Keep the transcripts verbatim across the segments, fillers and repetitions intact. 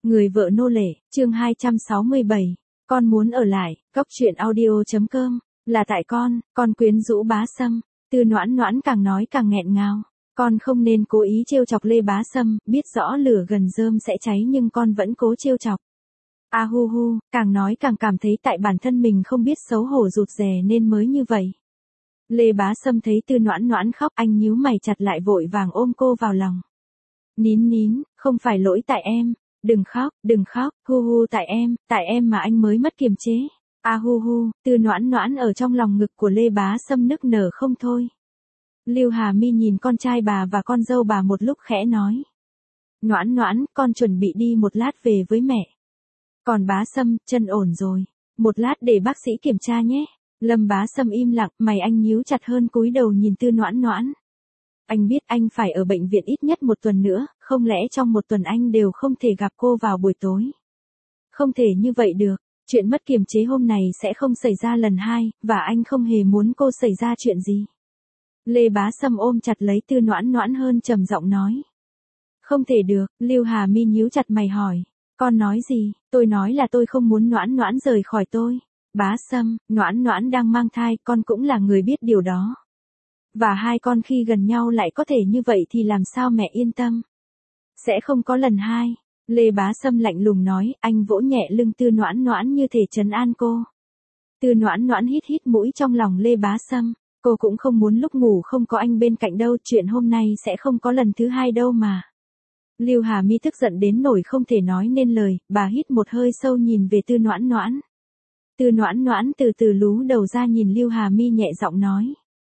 Người vợ nô lệ, chương hai trăm sáu mươi bảy. Con muốn ở lại, cốc truyện audio.com. Là tại con, con quyến rũ Bá Sâm. Tư Noãn Noãn càng nói càng nghẹn ngào. Con không nên cố ý trêu chọc Lê Bá Sâm, biết rõ lửa gần rơm sẽ cháy nhưng con vẫn cố trêu chọc. A hu hu, càng nói càng cảm thấy tại bản thân mình không biết xấu hổ rụt rè nên mới như vậy. Lê Bá Sâm thấy Tư Noãn Noãn khóc, anh nhíu mày chặt lại vội vàng ôm cô vào lòng. Nín nín, không phải lỗi tại em. Đừng khóc, đừng khóc, hu hu tại em, tại em mà anh mới mất kiềm chế. A hu hu, Tư Noãn Noãn ở trong lòng ngực của Lê Bá Sâm nức nở không thôi. Lưu Hà Mi nhìn con trai bà và con dâu bà một lúc khẽ nói. Noãn Noãn, con chuẩn bị đi một lát về với mẹ. Còn Bá Sâm, chân ổn rồi. Một lát để bác sĩ kiểm tra nhé. Lâm Bá Sâm im lặng, mày anh nhíu chặt hơn cúi đầu nhìn Tư Noãn Noãn. Anh biết anh phải ở bệnh viện ít nhất một tuần nữa, không lẽ trong một tuần anh đều không thể gặp cô vào buổi tối. Không thể như vậy được, chuyện mất kiềm chế hôm này sẽ không xảy ra lần hai, và anh không hề muốn cô xảy ra chuyện gì. Lê Bá Sâm ôm chặt lấy Tư Noãn Noãn hơn trầm giọng nói. Không thể được, Lưu Hà Mi nhíu chặt mày hỏi. Con nói gì? Tôi nói là tôi không muốn Noãn Noãn rời khỏi tôi. Bá Sâm, Noãn Noãn đang mang thai, con cũng là người biết điều đó. Và hai con khi gần nhau lại có thể như vậy thì làm sao mẹ yên tâm. Sẽ không có lần hai. Lê Bá Sâm lạnh lùng nói, anh vỗ nhẹ lưng Tư Noãn Noãn như thể trấn an cô. Tư Noãn Noãn hít hít mũi trong lòng Lê Bá Sâm. Cô cũng không muốn lúc ngủ không có anh bên cạnh đâu, chuyện hôm nay sẽ không có lần thứ hai đâu mà. Lưu Hà Mi tức giận đến nỗi không thể nói nên lời, bà hít một hơi sâu nhìn về Tư Noãn Noãn. Tư Noãn Noãn từ từ lú đầu ra nhìn Lưu Hà Mi nhẹ giọng nói.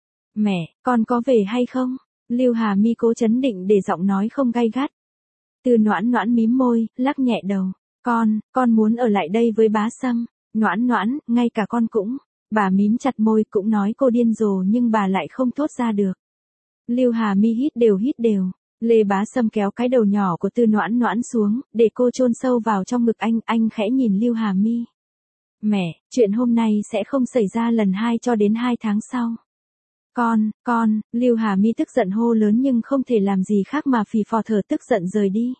Mẹ, con có về hay không? Lưu Hà Mi cố chấn định để giọng nói không gay gắt. Tư Noãn Noãn mím môi, lắc nhẹ đầu. Con, con muốn ở lại đây với Bá Sâm. Noãn Noãn, ngay cả con cũng. Bà mím chặt môi cũng nói cô điên rồ nhưng bà lại không thốt ra được. Lưu Hà Mi hít đều hít đều. Lê Bá Sâm kéo cái đầu nhỏ của Tư Noãn Noãn xuống, để cô chôn sâu vào trong ngực anh, anh khẽ nhìn Lưu Hà Mi. Mẹ, chuyện hôm nay sẽ không xảy ra lần hai cho đến hai tháng sau. Con, con, Lưu Hà Mi tức giận hô lớn nhưng không thể làm gì khác mà phì phò thở tức giận rời đi.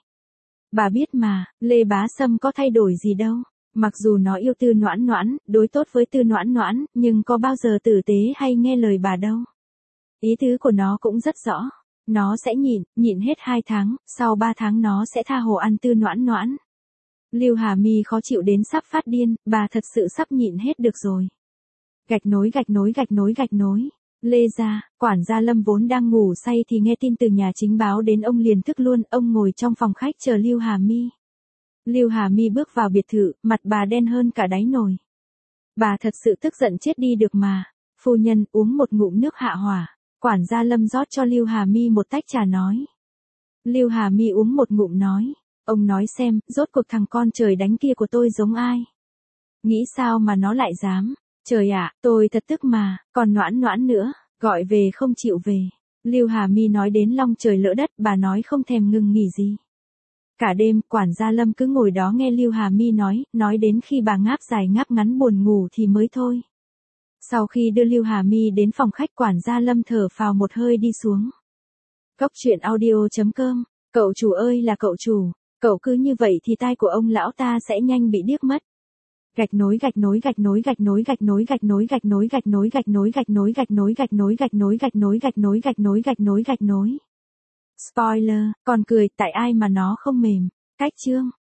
Bà biết mà, Lê Bá Sâm có thay đổi gì đâu. Mặc dù nó yêu Tư Noãn Noãn, đối tốt với Tư Noãn Noãn, nhưng có bao giờ tử tế hay nghe lời bà đâu. Ý tứ của nó cũng rất rõ. Nó sẽ nhịn, nhịn hết hai tháng, sau ba tháng nó sẽ tha hồ ăn Tư Noãn Noãn. Lưu Hà Mi khó chịu đến sắp phát điên, bà thật sự sắp nhịn hết được rồi. Gạch nối gạch nối gạch nối gạch nối. Lê gia, quản gia Lâm vốn đang ngủ say thì nghe tin từ nhà chính báo đến ông liền thức luôn, ông ngồi trong phòng khách chờ Lưu Hà Mi. Lưu Hà Mi bước vào biệt thự, mặt bà đen hơn cả đáy nồi. Bà thật sự tức giận chết đi được mà. Phu nhân, uống một ngụm nước hạ hỏa. Quản gia Lâm rót cho Lưu Hà Mi một tách trà nói. Lưu Hà Mi uống một ngụm nói. Ông nói xem, rốt cuộc thằng con trời đánh kia của tôi giống ai? Nghĩ sao mà nó lại dám? Trời ạ, tôi thật tức mà, còn Noãn Noãn nữa, gọi về không chịu về. Lưu Hà Mi nói đến long trời lỡ đất, bà nói không thèm ngừng nghỉ gì. Cả đêm, quản gia Lâm cứ ngồi đó nghe Lưu Hà Mi nói, nói đến khi bà ngáp dài ngáp ngắn buồn ngủ thì mới thôi. Sau khi đưa Lưu Hà Mi đến phòng khách, quản gia Lâm thở phào một hơi đi xuống. Cốc truyện audio.com, cậu chủ ơi là cậu chủ, cậu cứ như vậy thì tai của ông lão ta sẽ nhanh bị điếc mất. Gạch nối gạch nối gạch nối gạch nối gạch nối gạch nối gạch nối gạch nối gạch nối gạch nối gạch nối gạch nối gạch nối gạch nối gạch nối gạch nối gạch nối gạch nối. Spoiler, còn cười tại ai mà nó không mềm. Cách chương